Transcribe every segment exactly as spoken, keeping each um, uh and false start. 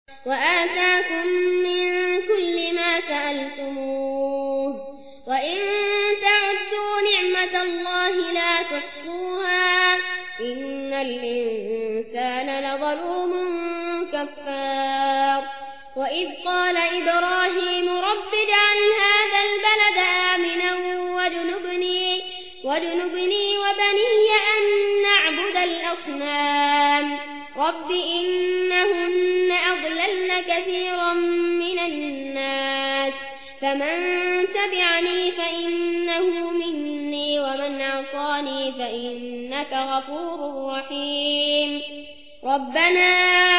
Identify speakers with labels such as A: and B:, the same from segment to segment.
A: وآتاكم من كل ما سألتموه وإن تعدوا نعمة الله لا تحصوها إن الإنسان لظلوم كفار وإذ قال إبراهيم رب اجعل هذا البلد آمنا واجنبني, واجنبني وبني أن نعبد الأصنام رب إنهن أضللن كثيرا من الناس فمن تبعني فإنه مني ومن عصاني فإنك غفور رحيم ربنا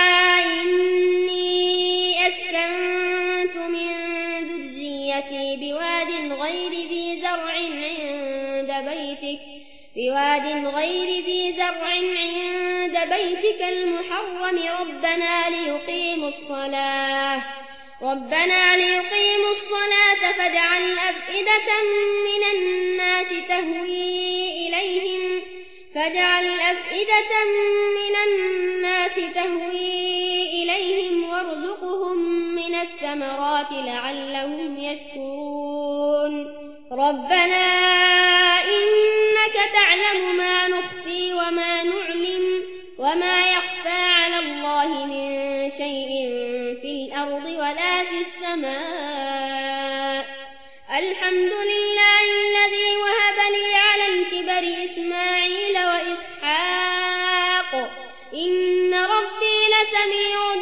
A: إني أسكنت من ذريتي بواد غير ذي زرع عند بيتك بواد غير ذي زرع عند بيتك المحرم ربنا ليقيموا الصلاة ربنا ليقيموا الصلاة فاجعل أفئدة من الناس تهوي إليهم فاجعل أفئدة من الناس تهوي إليهم وارزقهم من الثمرات لعلهم يشكرون ربنا إنك تعلم ما نخفي وما نعلن وما يخفى على الله من شيء في الأرض ولا في السماء الحمد لله الذي وهب لي على الكبر إسماعيل وإسحاق إن ربي لسميع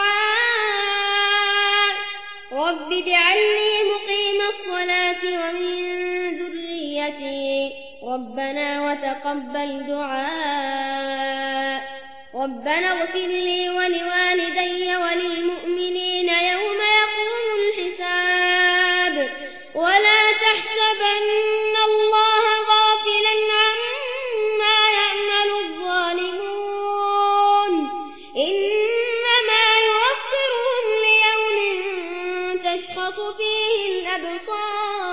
A: الدعاء رب اجعلني مقيم الصلاة ومن ذريتي ربنا وتقبل دعاء ربنا اغفر لي ولوالدي وللمؤمنين يوم يقوم الحساب ولا تحسبن الله غافلا عما يعمل الظالمون إنما يوفرهم ليوم تشخص فيه الأبصار